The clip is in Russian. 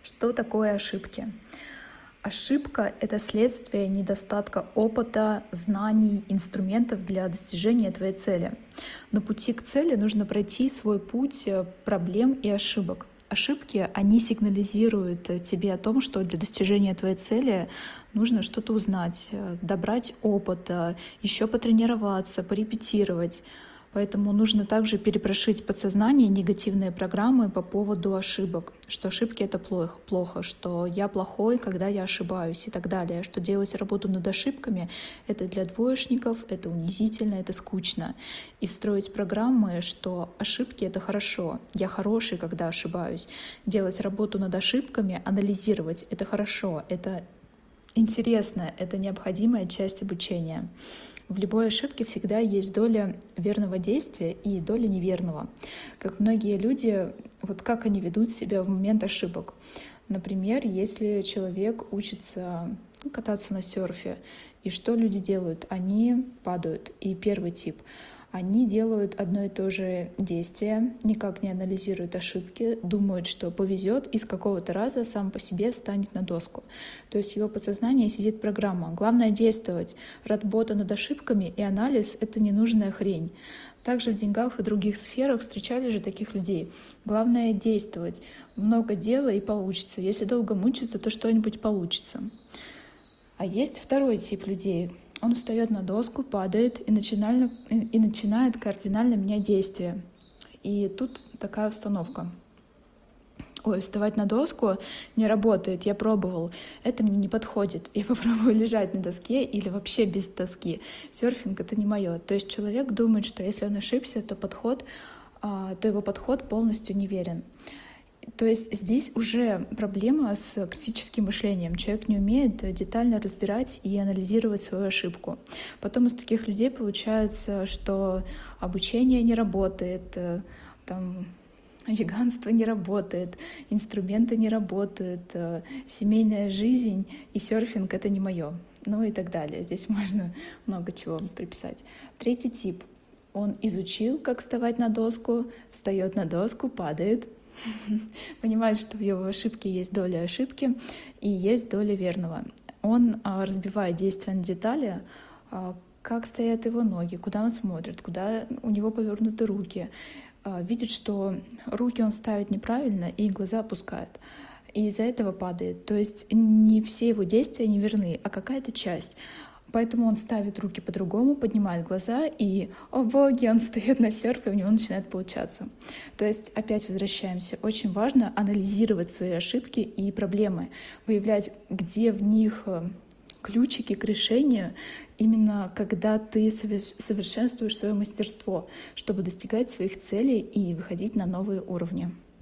Что такое ошибки? Ошибка — это следствие недостатка опыта, знаний, инструментов для достижения твоей цели. На пути к цели нужно пройти свой путь проблем и ошибок. Ошибки, они сигнализируют тебе о том, что для достижения твоей цели нужно что-то узнать, добрать опыт, еще потренироваться, порепетировать. Поэтому нужно также перепрошить подсознание негативные программы по поводу ошибок, что ошибки — это плохо, что я плохой, когда я ошибаюсь и так далее, что делать работу над ошибками — это для двоечников, это унизительно, это скучно. И встроить программы, что ошибки — это хорошо, я хороший, когда ошибаюсь. Делать работу над ошибками, анализировать — это хорошо, это интересно, это необходимая часть обучения. В любой ошибке всегда есть доля верного действия и доля неверного. Как многие люди, вот как они ведут себя в момент ошибок. Например, если человек учится кататься на серфе, и что люди делают? Они падают. И первый тип. Они делают одно и то же действие, никак не анализируют ошибки, думают, что повезет и с какого-то раза сам по себе встанет на доску. То есть в его подсознании сидит программа. Главное действовать. Работа над ошибками и анализ — это ненужная хрень. Также в деньгах и других сферах встречали же таких людей. Главное действовать. Много дела и получится. Если долго мучиться, то что-нибудь получится. А есть второй тип людей. Он встает на доску, падает и начинает кардинально менять действия. И тут такая установка. Ой, вставать на доску не работает, я пробовал, это мне не подходит. Я попробую лежать на доске или вообще без доски. Серфинг — это не мое. То есть человек думает, что если он ошибся, то его подход полностью неверен. То есть здесь уже проблема с критическим мышлением. Человек не умеет детально разбирать и анализировать свою ошибку. Потом из таких людей получается, что обучение не работает, там, веганство не работает, инструменты не работают, семейная жизнь и серфинг — это не мое. Ну и так далее. Здесь можно много чего приписать. Третий тип. Он изучил, как вставать на доску, встает на доску, падает, понимает, что в его ошибке есть доля ошибки и есть доля верного. Он разбивает действия на детали, как стоят его ноги, куда он смотрит, куда у него повернуты руки. Видит, что руки он ставит неправильно и глаза опускает. И из-за этого падает. То есть не все его действия не верны, а какая-то часть. Поэтому он ставит руки по-другому, поднимает глаза, и, о боги, он встает на серф, и у него начинает получаться. То есть опять возвращаемся. Очень важно анализировать свои ошибки и проблемы, выявлять, где в них ключики к решению, именно когда ты совершенствуешь свое мастерство, чтобы достигать своих целей и выходить на новые уровни.